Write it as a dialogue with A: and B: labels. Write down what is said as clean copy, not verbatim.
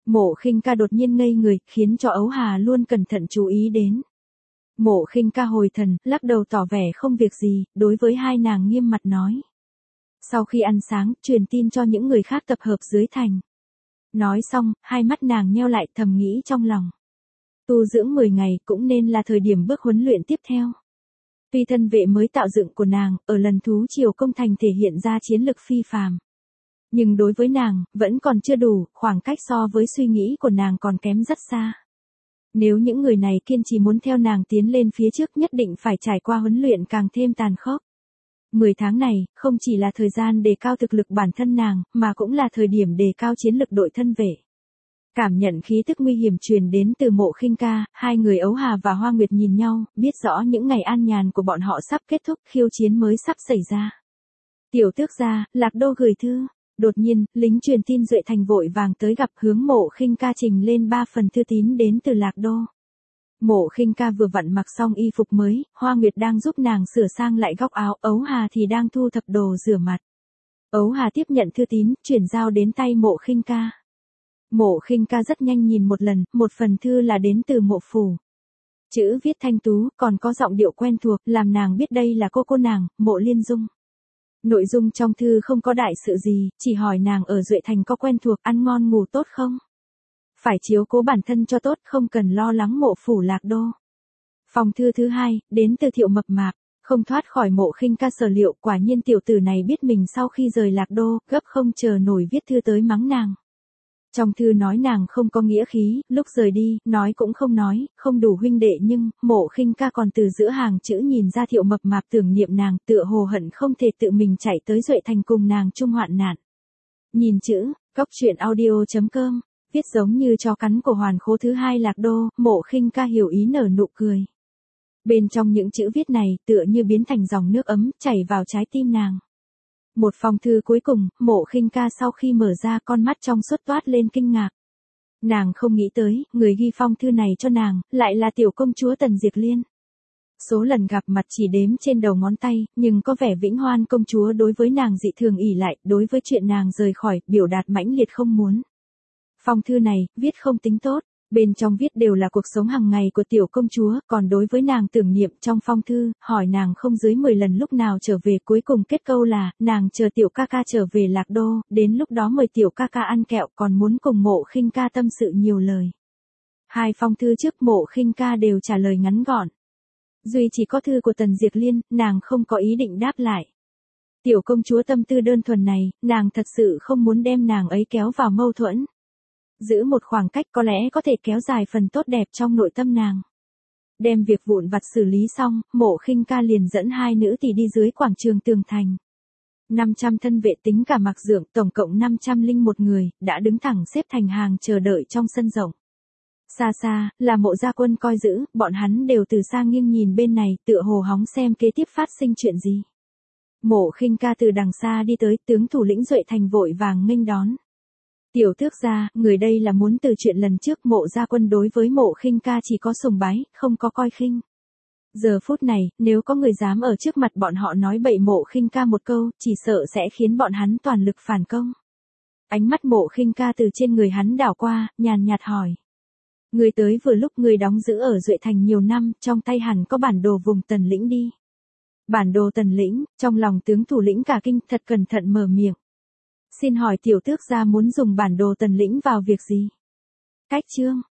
A: Mộ Khinh Ca đột nhiên ngây người, khiến cho Ấu Hà luôn cẩn thận chú ý đến. Mộ Khinh Ca hồi thần, lắc đầu tỏ vẻ không việc gì, đối với hai nàng nghiêm mặt nói. Sau khi ăn sáng, truyền tin cho những người khác tập hợp dưới thành. Nói xong, hai mắt nàng nheo lại thầm nghĩ trong lòng. Tu dưỡng 10 ngày cũng nên là thời điểm bước huấn luyện tiếp theo. Tuy thân vệ mới tạo dựng của nàng, ở lần thú triều công thành thể hiện ra chiến lực phi phàm. Nhưng đối với nàng, vẫn còn chưa đủ, khoảng cách so với suy nghĩ của nàng còn kém rất xa. Nếu những người này kiên trì muốn theo nàng tiến lên phía trước nhất định phải trải qua huấn luyện càng thêm tàn khốc. 10 tháng này, không chỉ là thời gian đề cao thực lực bản thân nàng, mà cũng là thời điểm đề cao chiến lực đội thân vệ. Cảm nhận khí tức nguy hiểm truyền đến từ Mộ Khinh Ca, hai người Ấu Hà và Hoa Nguyệt nhìn nhau, biết rõ những ngày an nhàn của bọn họ sắp kết thúc, khiêu chiến mới sắp xảy ra. Tiểu tước gia, Lạc Đô gửi thư. Đột nhiên, lính truyền tin Duệ Thành vội vàng tới gặp, hướng Mộ Khinh Ca trình lên 3 phần thư tín đến từ Lạc Đô. Mộ Khinh Ca vừa vặn mặc xong y phục mới, Hoa Nguyệt đang giúp nàng sửa sang lại góc áo, Ấu Hà thì đang thu thập đồ rửa mặt. Ấu Hà tiếp nhận thư tín, chuyển giao đến tay Mộ Khinh Ca. Mộ Khinh Ca rất nhanh nhìn một lần, một phần thư là đến từ Mộ phủ. Chữ viết thanh tú, còn có giọng điệu quen thuộc, làm nàng biết đây là cô nàng, Mộ Liên Dung. Nội dung trong thư không có đại sự gì, chỉ hỏi nàng ở Duệ Thành có quen thuộc, ăn ngon ngủ tốt không? Phải chiếu cố bản thân cho tốt, không cần lo lắng Mộ phủ Lạc Đô. Phòng thư thứ 2, đến từ Thiệu Mập Mạp, không thoát khỏi Mộ Khinh Ca sở liệu, quả nhiên tiểu tử này biết mình sau khi rời Lạc Đô, gấp không chờ nổi viết thư tới mắng nàng. Trong thư nói nàng không có nghĩa khí, lúc rời đi, nói cũng không nói, không đủ huynh đệ nhưng, Mộ Khinh Ca còn từ giữa hàng chữ nhìn ra Thiệu Mập Mạp tưởng niệm nàng, tựa hồ hận không thể tự mình chạy tới Duệ Thành cùng nàng chung hoạn nạn. Nhìn chữ, coctruyện.audio.com, viết giống như chó cắn của hoàn khố thứ 2 Lạc Đô, Mộ Khinh Ca hiểu ý nở nụ cười. Bên trong những chữ viết này, tựa như biến thành dòng nước ấm, chảy vào trái tim nàng. Một phong thư cuối cùng, Mộ Khinh Ca sau khi mở ra con mắt trong suốt toát lên kinh ngạc. Nàng không nghĩ tới, người ghi phong thư này cho nàng, lại là tiểu công chúa Tần Diệp Liên. Số lần gặp mặt chỉ đếm trên đầu ngón tay, nhưng có vẻ Vĩnh Hoan công chúa đối với nàng dị thường ỷ lại, đối với chuyện nàng rời khỏi, biểu đạt mãnh liệt không muốn. Phong thư này, viết không tính tốt. Bên trong viết đều là cuộc sống hàng ngày của tiểu công chúa, còn đối với nàng tưởng niệm trong phong thư, hỏi nàng không dưới 10 lần lúc nào trở về, cuối cùng kết câu là, nàng chờ tiểu ca ca trở về Lạc Đô, đến lúc đó mời tiểu ca ca ăn kẹo, còn muốn cùng Mộ Khinh Ca tâm sự nhiều lời. Hai phong thư trước Mộ Khinh Ca đều trả lời ngắn gọn. Duy chỉ có thư của Tần Diệp Liên, nàng không có ý định đáp lại. Tiểu công chúa tâm tư đơn thuần này, nàng thật sự không muốn đem nàng ấy kéo vào mâu thuẫn. Giữ một khoảng cách có lẽ có thể kéo dài phần tốt đẹp trong nội tâm nàng. Đem việc vụn vặt xử lý xong, Mộ Khinh Ca liền dẫn hai nữ tỳ đi dưới quảng trường tường thành. 500 thân vệ tính cả mặc dượng, tổng cộng 501 người, đã đứng thẳng xếp thành hàng chờ đợi trong sân rộng. Xa xa, là Mộ gia quân coi giữ, bọn hắn đều từ xa nghiêng nhìn bên này, tựa hồ hóng xem kế tiếp phát sinh chuyện gì. Mộ Khinh Ca từ đằng xa đi tới, tướng thủ lĩnh Duệ Thành vội vàng nghênh đón. Tiểu tước gia, người đây là muốn từ chuyện lần trước Mộ gia quân đối với Mộ Khinh Ca chỉ có sùng bái, không có coi khinh. Giờ phút này, nếu có người dám ở trước mặt bọn họ nói bậy Mộ Khinh Ca một câu, chỉ sợ sẽ khiến bọn hắn toàn lực phản công. Ánh mắt Mộ Khinh Ca từ trên người hắn đảo qua, nhàn nhạt hỏi. Người tới vừa lúc người đóng giữ ở Duệ Thành nhiều năm, trong tay hẳn có bản đồ vùng Tần lĩnh đi. Bản đồ Tần lĩnh, trong lòng tướng thủ lĩnh cả kinh thật cẩn thận mở miệng. Xin hỏi tiểu tước gia muốn dùng bản đồ Tần lĩnh vào việc gì? Cách chương.